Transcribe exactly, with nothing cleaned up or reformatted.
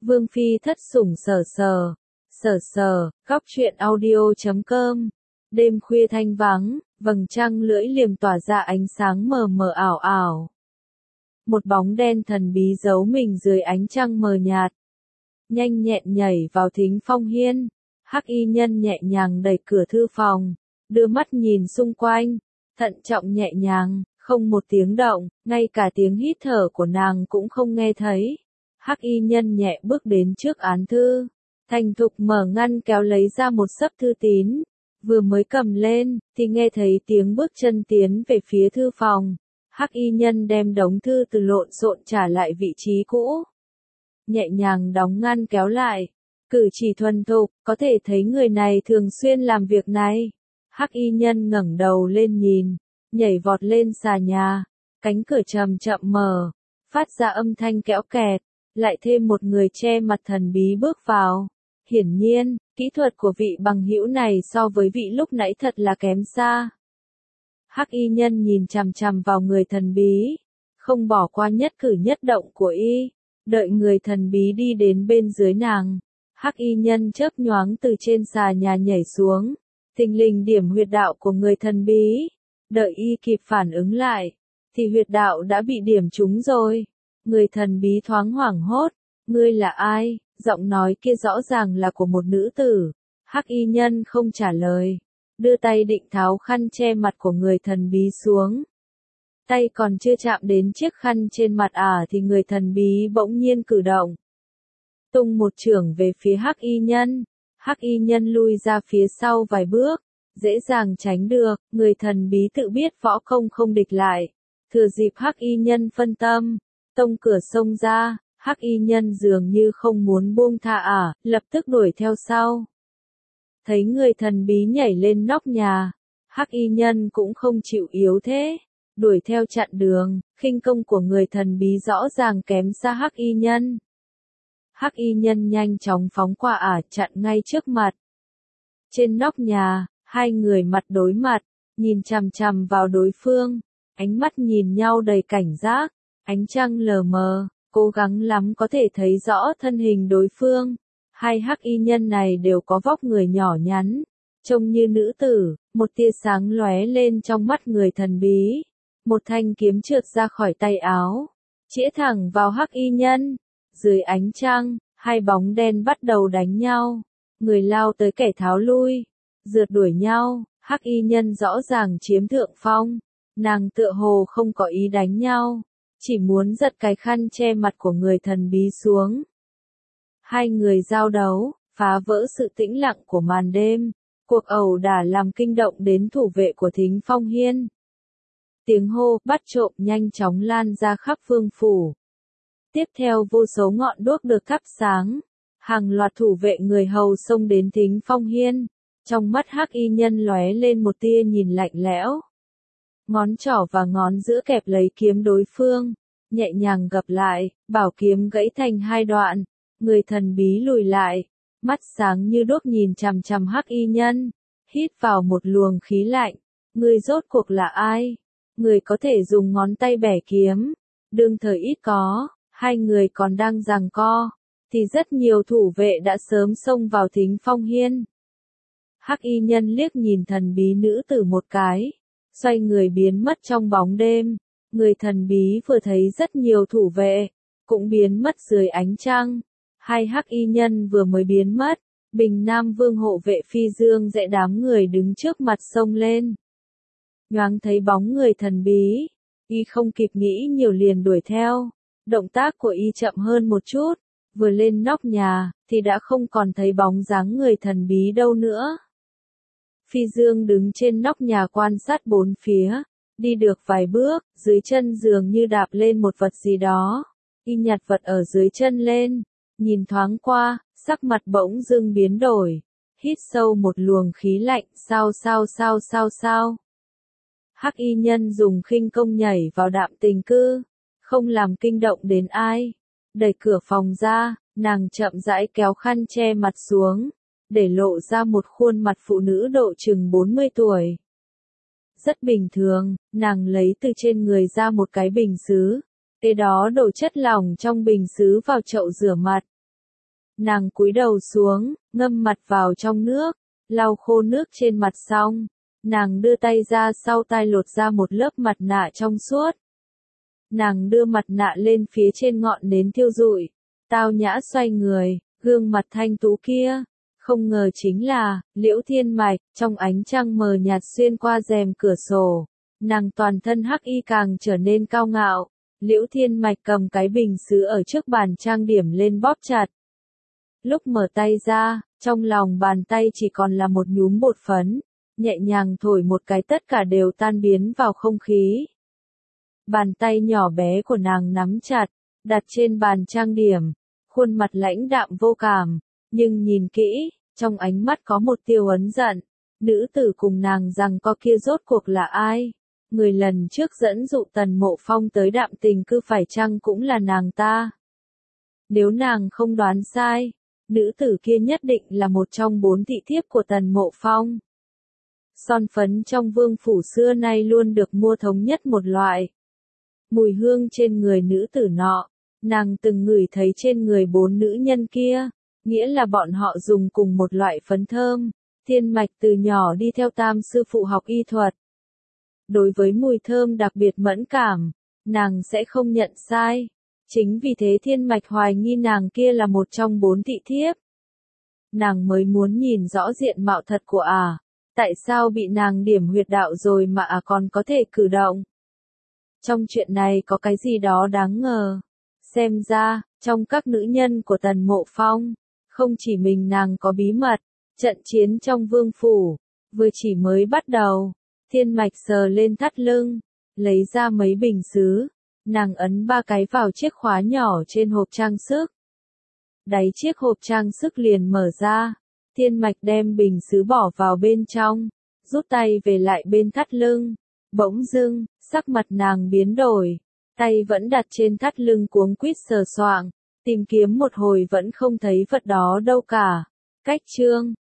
Vương phi thất sủng sở sờ, sở sờ, góc truyện audio chấm com. Đêm khuya thanh vắng, vầng trăng lưỡi liềm tỏa ra ánh sáng mờ mờ ảo ảo. Một bóng đen thần bí giấu mình dưới ánh trăng mờ nhạt. Nhanh nhẹn nhảy vào thính phong hiên, hắc y nhân nhẹ nhàng đẩy cửa thư phòng, đưa mắt nhìn xung quanh, thận trọng nhẹ nhàng, không một tiếng động, ngay cả tiếng hít thở của nàng cũng không nghe thấy. Hắc y nhân nhẹ bước đến trước án thư, thành thục mở ngăn kéo lấy ra một xấp thư tín, vừa mới cầm lên, thì nghe thấy tiếng bước chân tiến về phía thư phòng. Hắc y nhân đem đống thư từ lộn xộn trả lại vị trí cũ, nhẹ nhàng đóng ngăn kéo lại, cử chỉ thuần thục, có thể thấy người này thường xuyên làm việc này. Hắc y nhân ngẩng đầu lên nhìn, nhảy vọt lên xà nhà, cánh cửa chậm chậm mở, phát ra âm thanh kéo kẹt, lại thêm một người che mặt thần bí bước vào. Hiển nhiên, kỹ thuật của vị bằng hữu này so với vị lúc nãy thật là kém xa. Hắc y nhân nhìn chằm chằm vào người thần bí, không bỏ qua nhất cử nhất động của y, đợi người thần bí đi đến bên dưới nàng. Hắc y nhân chớp nhoáng từ trên xà nhà nhảy xuống, thình lình điểm huyệt đạo của người thần bí. Đợi y kịp phản ứng lại, thì huyệt đạo đã bị điểm trúng rồi. Người thần bí thoáng hoảng hốt, ngươi là ai? Giọng nói kia rõ ràng là của một nữ tử. Hắc y nhân không trả lời, đưa tay định tháo khăn che mặt của người thần bí xuống. Tay còn chưa chạm đến chiếc khăn trên mặt ả à thì người thần bí bỗng nhiên cử động, tung một chưởng về phía hắc y nhân. Hắc y nhân lui ra phía sau vài bước, dễ dàng tránh được. Người thần bí tự biết võ công không địch lại, thừa dịp hắc y nhân phân tâm, tông cửa xông ra. Hắc y nhân dường như không muốn buông tha ả, à, lập tức đuổi theo sau. Thấy người thần bí nhảy lên nóc nhà, hắc y nhân cũng không chịu yếu thế, đuổi theo chặn đường. Khinh công của người thần bí rõ ràng kém xa hắc y nhân. Hắc y nhân nhanh chóng phóng qua ả, chặn ngay trước mặt. Trên nóc nhà, hai người mặt đối mặt, nhìn chằm chằm vào đối phương, ánh mắt nhìn nhau đầy cảnh giác. Ánh trăng lờ mờ, cố gắng lắm có thể thấy rõ thân hình đối phương. Hai hắc y nhân này đều có vóc người nhỏ nhắn, trông như nữ tử. Một tia sáng lóe lên trong mắt người thần bí, một thanh kiếm trượt ra khỏi tay áo, chĩa thẳng vào hắc y nhân. Dưới ánh trăng, hai bóng đen bắt đầu đánh nhau, người lao tới kẻ tháo lui, rượt đuổi nhau. Hắc y nhân rõ ràng chiếm thượng phong, nàng tựa hồ không có ý đánh nhau, chỉ muốn giật cái khăn che mặt của người thần bí xuống. Hai người giao đấu, phá vỡ sự tĩnh lặng của màn đêm. Cuộc ẩu đả làm kinh động đến thủ vệ của thính phong hiên. Tiếng hô bắt trộm nhanh chóng lan ra khắp vương phủ. Tiếp theo vô số ngọn đuốc được thắp sáng, hàng loạt thủ vệ người hầu xông đến thính phong hiên. Trong mắt hắc y nhân lóe lên một tia nhìn lạnh lẽo. Ngón trỏ và ngón giữa kẹp lấy kiếm đối phương, nhẹ nhàng gập lại, bảo kiếm gãy thành hai đoạn. Người thần bí lùi lại, mắt sáng như đuốc nhìn chằm chằm hắc y nhân, hít vào một luồng khí lạnh. Người rốt cuộc là ai? Người có thể dùng ngón tay bẻ kiếm, đương thời ít có. Hai người còn đang giằng co, thì rất nhiều thủ vệ đã sớm xông vào thính phong hiên. Hắc y nhân liếc nhìn thần bí nữ tử một cái, xoay người biến mất trong bóng đêm. Người thần bí vừa thấy rất nhiều thủ vệ, cũng biến mất dưới ánh trăng. Hai hắc y nhân vừa mới biến mất, Bình Nam Vương hộ vệ Phi Dương dạy đám người đứng trước mặt xông lên. Nhoáng thấy bóng người thần bí, y không kịp nghĩ nhiều liền đuổi theo. Động tác của y chậm hơn một chút, vừa lên nóc nhà, thì đã không còn thấy bóng dáng người thần bí đâu nữa. Phi Dương đứng trên nóc nhà quan sát bốn phía, đi được vài bước, dưới chân dường như đạp lên một vật gì đó. Y nhặt vật ở dưới chân lên, nhìn thoáng qua, sắc mặt bỗng dưng biến đổi, hít sâu một luồng khí lạnh. Sao sao sao sao sao. Hắc y nhân dùng khinh công nhảy vào đạm tình cư, không làm kinh động đến ai. Đẩy cửa phòng ra, nàng chậm rãi kéo khăn che mặt xuống, để lộ ra một khuôn mặt phụ nữ độ chừng bốn mươi tuổi. Rất bình thường, nàng lấy từ trên người ra một cái bình sứ, kế đó đổ chất lỏng trong bình sứ vào chậu rửa mặt. Nàng cúi đầu xuống, ngâm mặt vào trong nước, lau khô nước trên mặt xong, nàng đưa tay ra sau tai lột ra một lớp mặt nạ trong suốt. Nàng đưa mặt nạ lên phía trên ngọn nến thiêu rụi, tao nhã xoay người, gương mặt thanh tú kia, không ngờ chính là Liễu Thiên Mạch. Trong ánh trăng mờ nhạt xuyên qua rèm cửa sổ, nàng toàn thân hắc y càng trở nên cao ngạo. Liễu Thiên Mạch cầm cái bình sứ ở trước bàn trang điểm lên bóp chặt. Lúc mở tay ra, trong lòng bàn tay chỉ còn là một nhúm bột phấn, nhẹ nhàng thổi một cái tất cả đều tan biến vào không khí. Bàn tay nhỏ bé của nàng nắm chặt, đặt trên bàn trang điểm, khuôn mặt lãnh đạm vô cảm, nhưng nhìn kỹ, trong ánh mắt có một tia oán giận. Nữ tử cùng nàng rằng có kia rốt cuộc là ai? Người lần trước dẫn dụ Tần Mộ Phong tới Đạm Tình Cư phải chăng cũng là nàng ta? Nếu nàng không đoán sai, nữ tử kia nhất định là một trong bốn thị thiếp của Tần Mộ Phong. Son phấn trong vương phủ xưa nay luôn được mua thống nhất một loại. Mùi hương trên người nữ tử nọ, nàng từng ngửi thấy trên người bốn nữ nhân kia, nghĩa là bọn họ dùng cùng một loại phấn thơm. Thiên Mạch từ nhỏ đi theo tam sư phụ học y thuật. Đối với mùi thơm đặc biệt mẫn cảm, nàng sẽ không nhận sai. Chính vì thế Thiên Mạch hoài nghi nàng kia là một trong bốn thị thiếp. Nàng mới muốn nhìn rõ diện mạo thật của ả. À. Tại sao bị nàng điểm huyệt đạo rồi mà ả à còn có thể cử động? Trong chuyện này có cái gì đó đáng ngờ. Xem ra, trong các nữ nhân của Tần Mộ Phong, không chỉ mình nàng có bí mật. Trận chiến trong vương phủ, vừa chỉ mới bắt đầu. Thiên Mạch sờ lên thắt lưng, lấy ra mấy bình sứ, nàng ấn ba cái vào chiếc khóa nhỏ trên hộp trang sức. Đáy chiếc hộp trang sức liền mở ra, Thiên Mạch đem bình sứ bỏ vào bên trong, rút tay về lại bên thắt lưng. Bỗng dưng, sắc mặt nàng biến đổi, tay vẫn đặt trên thắt lưng cuống quýt sờ soạng, tìm kiếm một hồi vẫn không thấy vật đó đâu cả. Cách chương